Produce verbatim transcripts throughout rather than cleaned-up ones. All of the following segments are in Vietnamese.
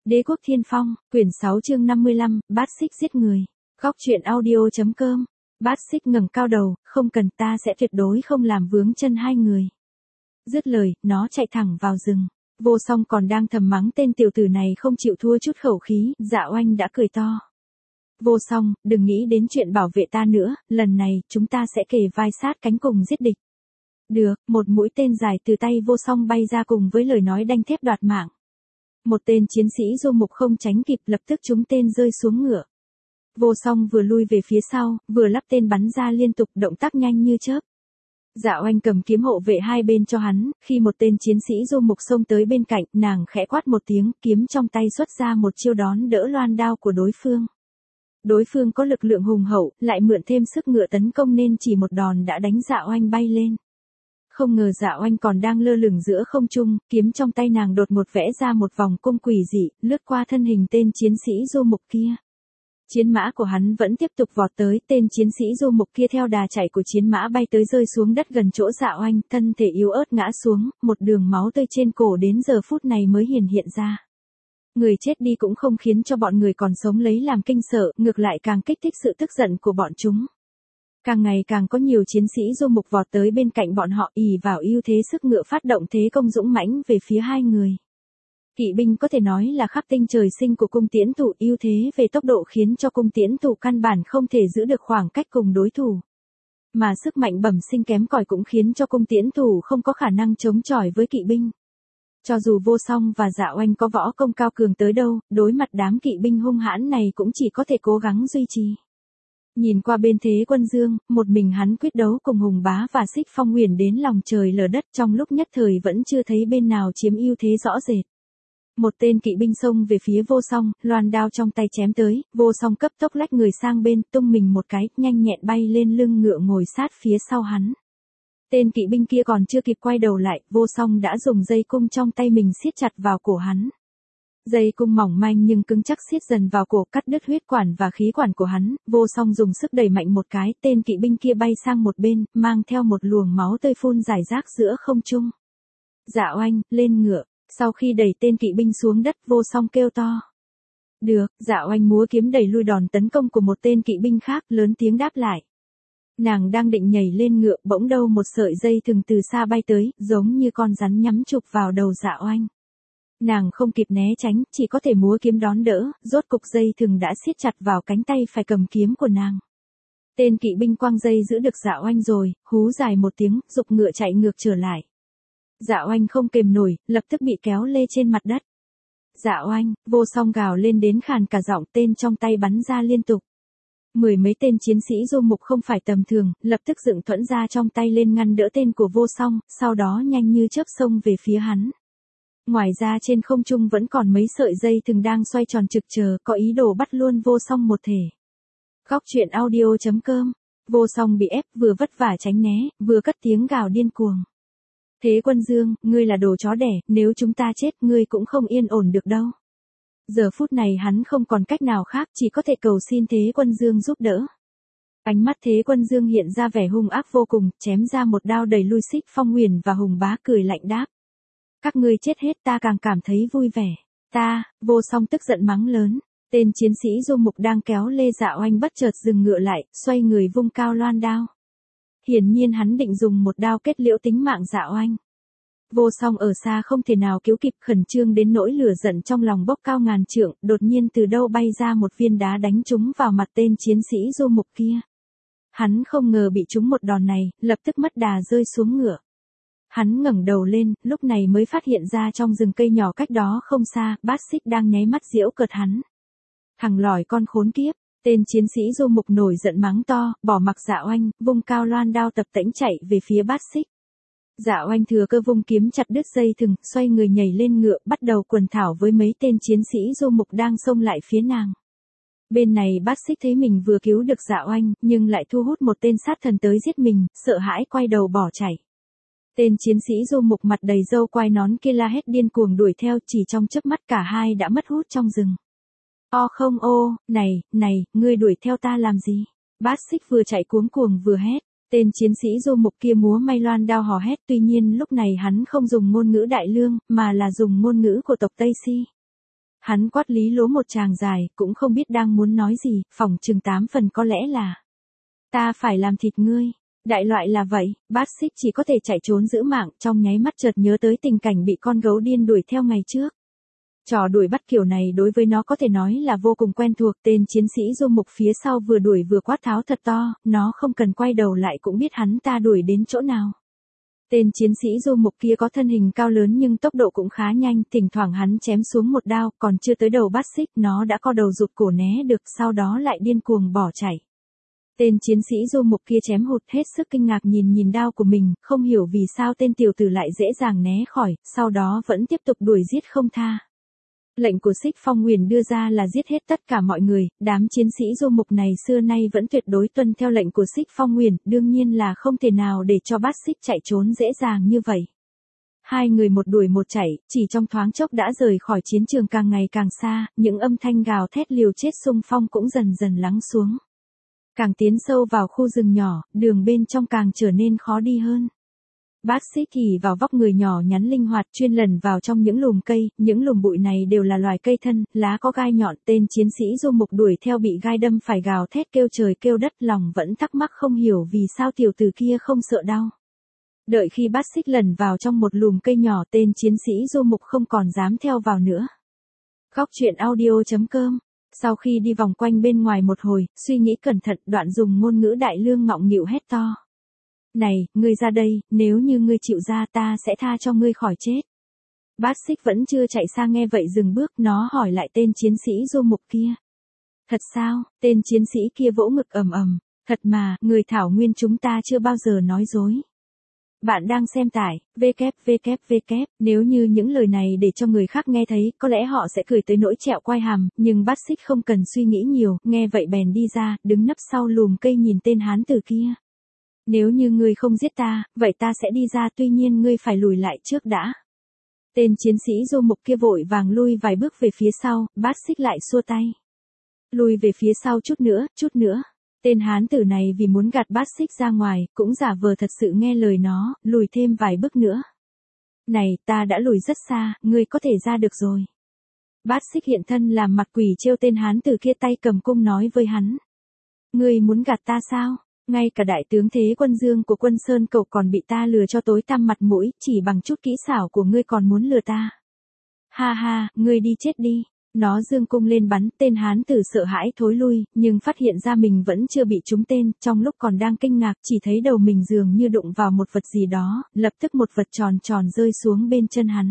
Đế quốc Thiên Phong, quyển sáu chương năm mươi lăm, Bát Xích giết người. Góc truyện audio.com. Bát Xích ngẩng cao đầu, không cần, ta sẽ tuyệt đối không làm vướng chân hai người. Dứt lời, nó chạy thẳng vào rừng. Vô Song còn đang thầm mắng tên tiểu tử này không chịu thua chút khẩu khí, Dạ Oanh đã cười to. Vô Song, đừng nghĩ đến chuyện bảo vệ ta nữa, lần này, chúng ta sẽ kề vai sát cánh cùng giết địch. Được, một mũi tên dài từ tay Vô Song bay ra cùng với lời nói đanh thép đoạt mạng. Một tên chiến sĩ Du Mục không tránh kịp, lập tức trúng tên rơi xuống ngựa. Vô Song vừa lui về phía sau, vừa lắp tên bắn ra liên tục, động tác nhanh như chớp. Dạ Oanh cầm kiếm hộ vệ hai bên cho hắn, khi một tên chiến sĩ Du Mục xông tới bên cạnh, nàng khẽ quát một tiếng, kiếm trong tay xuất ra một chiêu đón đỡ loan đao của đối phương. Đối phương có lực lượng hùng hậu, lại mượn thêm sức ngựa tấn công nên chỉ một đòn đã đánh Dạ Oanh bay lên. Không ngờ Dạ Oanh còn đang lơ lửng giữa không trung, kiếm trong tay nàng đột ngột vẽ ra một vòng cung quỷ dị, lướt qua thân hình tên chiến sĩ Du Mục kia. Chiến mã của hắn vẫn tiếp tục vọt tới, tên chiến sĩ Du Mục kia theo đà chạy của chiến mã bay tới rơi xuống đất gần chỗ Dạ Oanh, thân thể yếu ớt ngã xuống, một đường máu tươi trên cổ đến giờ phút này mới hiển hiện ra. Người chết đi cũng không khiến cho bọn người còn sống lấy làm kinh sợ, ngược lại càng kích thích sự tức giận của bọn chúng. Càng ngày càng có nhiều chiến sĩ Du Mục vọt tới bên cạnh bọn họ, ỷ vào ưu thế sức ngựa phát động thế công dũng mãnh về phía hai người. Kỵ binh có thể nói là khắc tinh trời sinh của cung tiễn thủ, ưu thế về tốc độ khiến cho cung tiễn thủ căn bản không thể giữ được khoảng cách cùng đối thủ. Mà sức mạnh bẩm sinh kém cỏi cũng khiến cho cung tiễn thủ không có khả năng chống chọi với kỵ binh. Cho dù Vô Song và Dạ Oanh có võ công cao cường tới đâu, đối mặt đám kỵ binh hung hãn này cũng chỉ có thể cố gắng duy trì. Nhìn qua bên Thế Quân Dương, một mình hắn quyết đấu cùng Hùng Bá và Xích Phong Huyền đến lòng trời lở đất, trong lúc nhất thời vẫn chưa thấy bên nào chiếm ưu thế rõ rệt. Một tên kỵ binh xông về phía Vô Song, loan đao trong tay chém tới, Vô Song cấp tốc lách người sang bên, tung mình một cái, nhanh nhẹn bay lên lưng ngựa ngồi sát phía sau hắn. Tên kỵ binh kia còn chưa kịp quay đầu lại, Vô Song đã dùng dây cung trong tay mình siết chặt vào cổ hắn. Dây cung mỏng manh nhưng cứng chắc siết dần vào cổ, cắt đứt huyết quản và khí quản của hắn, Vô Song dùng sức đẩy mạnh một cái, tên kỵ binh kia bay sang một bên, mang theo một luồng máu tươi phun rải rác giữa không trung. Dạ Oanh, lên ngựa. Sau khi đẩy tên kỵ binh xuống đất, Vô Song kêu to. Được, Dạ Oanh múa kiếm đẩy lui đòn tấn công của một tên kỵ binh khác, lớn tiếng đáp lại. Nàng đang định nhảy lên ngựa, bỗng đâu một sợi dây thừng từ xa bay tới, giống như con rắn nhắm chụp vào đầu Dạ Oanh. Nàng không kịp né tránh, chỉ có thể múa kiếm đón đỡ, rốt cục dây thừng đã siết chặt vào cánh tay phải cầm kiếm của nàng. Tên kỵ binh quăng dây giữ được Dạ Oanh rồi, hú dài một tiếng, giục ngựa chạy ngược trở lại. Dạ Oanh không kềm nổi, lập tức bị kéo lê trên mặt đất. Dạ Oanh, Vô Song gào lên đến khàn cả giọng, tên trong tay bắn ra liên tục. Mười mấy tên chiến sĩ Du Mục không phải tầm thường, lập tức dựng thuẫn ra trong tay lên ngăn đỡ tên của Vô Song, sau đó nhanh như chớp xông về phía hắn. Ngoài ra trên không trung vẫn còn mấy sợi dây thừng đang xoay tròn trực chờ, có ý đồ bắt luôn Vô Song một thể. Góc truyện audio.com. Vô Song bị ép, vừa vất vả tránh né, vừa cất tiếng gào điên cuồng. Thế Quân Dương, ngươi là đồ chó đẻ, nếu chúng ta chết ngươi cũng không yên ổn được đâu. Giờ phút này hắn không còn cách nào khác, chỉ có thể cầu xin Thế Quân Dương giúp đỡ. Ánh mắt Thế Quân Dương hiện ra vẻ hung ác vô cùng, chém ra một đao đẩy lui Xích Phong Huyền và Hùng Bá, cười lạnh đáp. Các ngươi chết hết ta càng cảm thấy vui vẻ. Ta, Vô Song tức giận mắng lớn. Tên chiến sĩ Du Mục đang kéo lê Dạ Oanh bất chợt dừng ngựa lại, xoay người vung cao loan đao. Hiển nhiên hắn định dùng một đao kết liễu tính mạng Dạ Oanh. Vô Song ở xa không thể nào cứu kịp, khẩn trương đến nỗi lửa giận trong lòng bốc cao ngàn trượng, đột nhiên từ đâu bay ra một viên đá đánh trúng vào mặt tên chiến sĩ Du Mục kia. Hắn không ngờ bị trúng một đòn này, lập tức mất đà rơi xuống ngựa. Hắn ngẩng đầu lên, lúc này mới phát hiện ra trong rừng cây nhỏ cách đó không xa, Bát Xích đang nháy mắt giễu cợt hắn. Thằng lỏi con khốn kiếp. Tên chiến sĩ Du Mục nổi giận mắng to, bỏ mặc Dạ Oanh, vung cao loan đao tập tễnh chạy về phía Bát Xích. Dạ Oanh thừa cơ vung kiếm chặt đứt dây thừng, xoay người nhảy lên ngựa, bắt đầu quần thảo với mấy tên chiến sĩ Du Mục đang xông lại phía nàng. Bên này Bát Xích thấy mình vừa cứu được Dạ Oanh, nhưng lại thu hút một tên sát thần tới giết mình, sợ hãi quay đầu bỏ chạy. Tên chiến sĩ Du Mục mặt đầy râu quai nón kia la hét điên cuồng đuổi theo, chỉ trong chớp mắt cả hai đã mất hút trong rừng. O không ô, này, này, ngươi đuổi theo ta làm gì? Bát Xích vừa chạy cuống cuồng vừa hét. Tên chiến sĩ Du Mục kia múa may loan đao hò hét, tuy nhiên lúc này hắn không dùng ngôn ngữ Đại Lương, mà là dùng ngôn ngữ của tộc Tây Si. Hắn quát Lý Lỗ một tràng dài, cũng không biết đang muốn nói gì, phỏng chừng tám phần có lẽ là ta phải làm thịt ngươi. Đại loại là vậy, bát xích chỉ có thể chạy trốn giữ mạng, trong nháy mắt chợt nhớ tới tình cảnh bị con gấu điên đuổi theo ngày trước. Trò đuổi bắt kiểu này đối với nó có thể nói là vô cùng quen thuộc, tên chiến sĩ Du Mục phía sau vừa đuổi vừa quát tháo thật to, nó không cần quay đầu lại cũng biết hắn ta đuổi đến chỗ nào. Tên chiến sĩ Du Mục kia có thân hình cao lớn nhưng tốc độ cũng khá nhanh, thỉnh thoảng hắn chém xuống một đao, còn chưa tới đầu bát xích, nó đã co đầu rụt cổ né được, sau đó lại điên cuồng bỏ chạy. Tên chiến sĩ Du Mục kia chém hụt, hết sức kinh ngạc nhìn nhìn đao của mình, không hiểu vì sao tên tiểu tử lại dễ dàng né khỏi, sau đó vẫn tiếp tục đuổi giết không tha. Lệnh của Xích Phong Nguyền đưa ra là giết hết tất cả mọi người, đám chiến sĩ Du Mục này xưa nay vẫn tuyệt đối tuân theo lệnh của Xích Phong Nguyền, đương nhiên là không thể nào để cho bát xích chạy trốn dễ dàng như vậy. Hai người một đuổi một chạy, chỉ trong thoáng chốc đã rời khỏi chiến trường càng ngày càng xa, những âm thanh gào thét liều chết xung phong cũng dần dần lắng xuống. Càng tiến sâu vào khu rừng nhỏ, đường bên trong càng trở nên khó đi hơn. Bát xích thì vào vóc người nhỏ nhắn linh hoạt, chuyên lần vào trong những lùm cây, những lùm bụi này đều là loài cây thân, lá có gai nhọn, tên chiến sĩ Du Mục đuổi theo bị gai đâm phải gào thét kêu trời kêu đất, lòng vẫn thắc mắc không hiểu vì sao tiểu tử kia không sợ đau. Đợi khi bát xích lần vào trong một lùm cây nhỏ, tên chiến sĩ Du Mục không còn dám theo vào nữa. Góc truyện audio chấm com. Sau khi đi vòng quanh bên ngoài một hồi, suy nghĩ cẩn thận, Đoạn dùng ngôn ngữ đại lương ngọng nghịu hét to. Này, ngươi ra đây, nếu như ngươi chịu ra ta sẽ tha cho ngươi khỏi chết. Bát xích vẫn chưa chạy xa nghe vậy dừng bước, nó hỏi lại tên chiến sĩ Du Mục kia. Thật sao? Tên chiến sĩ kia vỗ ngực ầm ầm. Thật mà, người thảo nguyên chúng ta chưa bao giờ nói dối. Bạn đang xem tải, www, nếu như những lời này để cho người khác nghe thấy, có lẽ họ sẽ cười tới nỗi trẹo quai hàm, nhưng bát xích không cần suy nghĩ nhiều, nghe vậy bèn đi ra, đứng nấp sau lùm cây nhìn tên hán tử kia. Nếu như ngươi không giết ta, vậy ta sẽ đi ra, tuy nhiên ngươi phải lùi lại trước đã. Tên chiến sĩ Du Mục kia vội vàng lui vài bước về phía sau, bát xích lại xua tay. Lùi về phía sau chút nữa, chút nữa. Tên hán tử này vì muốn gạt bát xích ra ngoài, cũng giả vờ thật sự nghe lời nó, lùi thêm vài bước nữa. Này, ta đã lùi rất xa, ngươi có thể ra được rồi. Bát xích hiện thân làm mặt quỷ trêu tên hán tử kia, tay cầm cung nói với hắn. Ngươi muốn gạt ta sao? Ngay cả đại tướng Thế Quân Dương của Quân Sơn Cậu còn bị ta lừa cho tối tăm mặt mũi, chỉ bằng chút kỹ xảo của ngươi còn muốn lừa ta. Ha ha, ngươi đi chết đi. Nó giương cung lên bắn, tên hán tử sợ hãi thối lui, nhưng phát hiện ra mình vẫn chưa bị trúng tên, trong lúc còn đang kinh ngạc chỉ thấy đầu mình dường như đụng vào một vật gì đó, lập tức một vật tròn tròn rơi xuống bên chân hắn.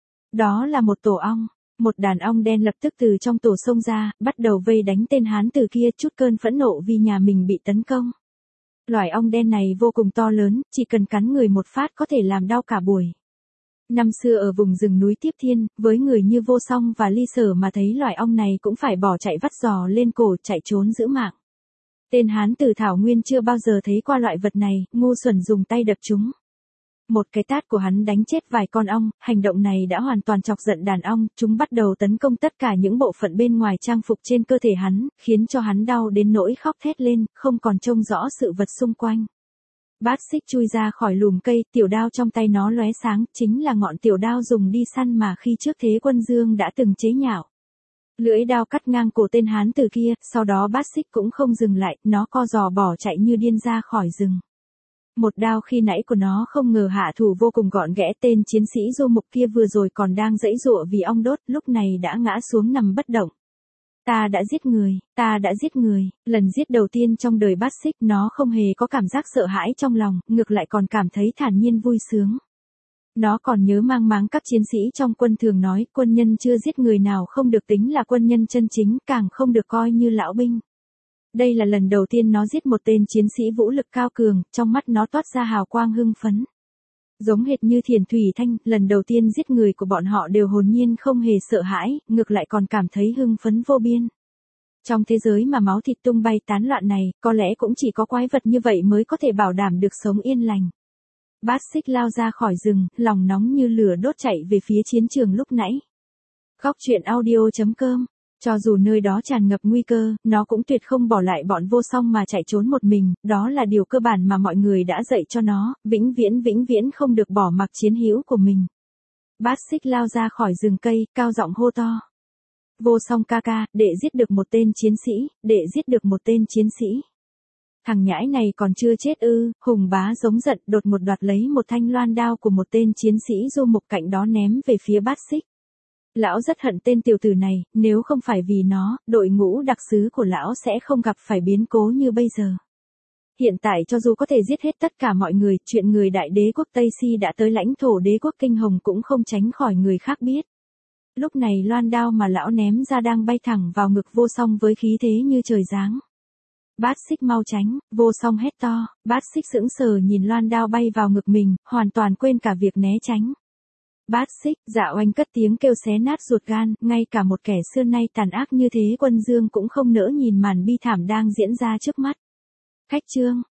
Đó là một tổ ong. Một đàn ong đen lập tức từ trong tổ xông ra, bắt đầu vây đánh tên hán tử kia, chút cơn phẫn nộ vì nhà mình bị tấn công. Loài ong đen này vô cùng to lớn, chỉ cần cắn người một phát có thể làm đau cả buổi. Năm xưa ở vùng rừng núi Tiếp Thiên, với người như Vô Song và Ly Sở mà thấy loài ong này cũng phải bỏ chạy vắt giò lên cổ chạy trốn giữ mạng. Tên hán tử thảo nguyên chưa bao giờ thấy qua loại vật này, ngu xuẩn dùng tay đập chúng. Một cái tát của hắn đánh chết vài con ong, hành động này đã hoàn toàn chọc giận đàn ong, chúng bắt đầu tấn công tất cả những bộ phận bên ngoài trang phục trên cơ thể hắn, khiến cho hắn đau đến nỗi khóc thét lên, không còn trông rõ sự vật xung quanh. Bát xích chui ra khỏi lùm cây, tiểu đao trong tay nó lóe sáng, chính là ngọn tiểu đao dùng đi săn mà khi trước Thế Quân Dương đã từng chế nhạo. Lưỡi đao cắt ngang cổ tên hán tử kia, sau đó bát xích cũng không dừng lại, nó co giò bỏ chạy như điên ra khỏi rừng. Một đao khi nãy của nó không ngờ hạ thủ vô cùng gọn ghẽ, tên chiến sĩ Du Mục kia vừa rồi còn đang giãy giụa vì ong đốt, lúc này đã ngã xuống nằm bất động. Ta đã giết người, ta đã giết người, lần giết đầu tiên trong đời bát xích, nó không hề có cảm giác sợ hãi trong lòng, ngược lại còn cảm thấy thản nhiên vui sướng. Nó còn nhớ mang máng các chiến sĩ trong quân thường nói, quân nhân chưa giết người nào không được tính là quân nhân chân chính, càng không được coi như lão binh. Đây là lần đầu tiên nó giết một tên chiến sĩ vũ lực cao cường, trong mắt nó toát ra hào quang hưng phấn. Giống hệt như Thiền Thủy Thanh, lần đầu tiên giết người của bọn họ đều hồn nhiên không hề sợ hãi, ngược lại còn cảm thấy hưng phấn vô biên. Trong thế giới mà máu thịt tung bay tán loạn này, có lẽ cũng chỉ có quái vật như vậy mới có thể bảo đảm được sống yên lành. Bát xích lao ra khỏi rừng, lòng nóng như lửa đốt chạy về phía chiến trường lúc nãy. Góc truyện audio chấm com. Cho dù nơi đó tràn ngập nguy cơ, nó cũng tuyệt không bỏ lại bọn Vô Song mà chạy trốn một mình, đó là điều cơ bản mà mọi người đã dạy cho nó, vĩnh viễn vĩnh viễn không được bỏ mặc chiến hữu của mình. Bát xích lao ra khỏi rừng cây, cao giọng hô to. Vô Song ca ca, đệ giết được một tên chiến sĩ, đệ giết được một tên chiến sĩ. Thằng nhãi này còn chưa chết ư? Hùng bá giống giận, đột một đoạt lấy một thanh loan đao của một tên chiến sĩ du mục cạnh đó ném về phía Bát Xích. Lão rất hận tên tiểu tử này, nếu không phải vì nó, đội ngũ đặc sứ của lão sẽ không gặp phải biến cố như bây giờ. Hiện tại cho dù có thể giết hết tất cả mọi người, chuyện người đại đế quốc Tây Si đã tới lãnh thổ đế quốc Kinh Hồng cũng không tránh khỏi người khác biết. Lúc này loan đao mà lão ném ra đang bay thẳng vào ngực Vô Song với khí thế như trời giáng. Bát Xích mau tránh, Vô Song hét to, Bát Xích sững sờ nhìn loan đao bay vào ngực mình, hoàn toàn quên cả việc né tránh. Bát Xích, Dạ Oanh cất tiếng kêu xé nát ruột gan, ngay cả một kẻ xưa nay tàn ác như thế Quân Dương cũng không nỡ nhìn màn bi thảm đang diễn ra trước mắt. Khách trương,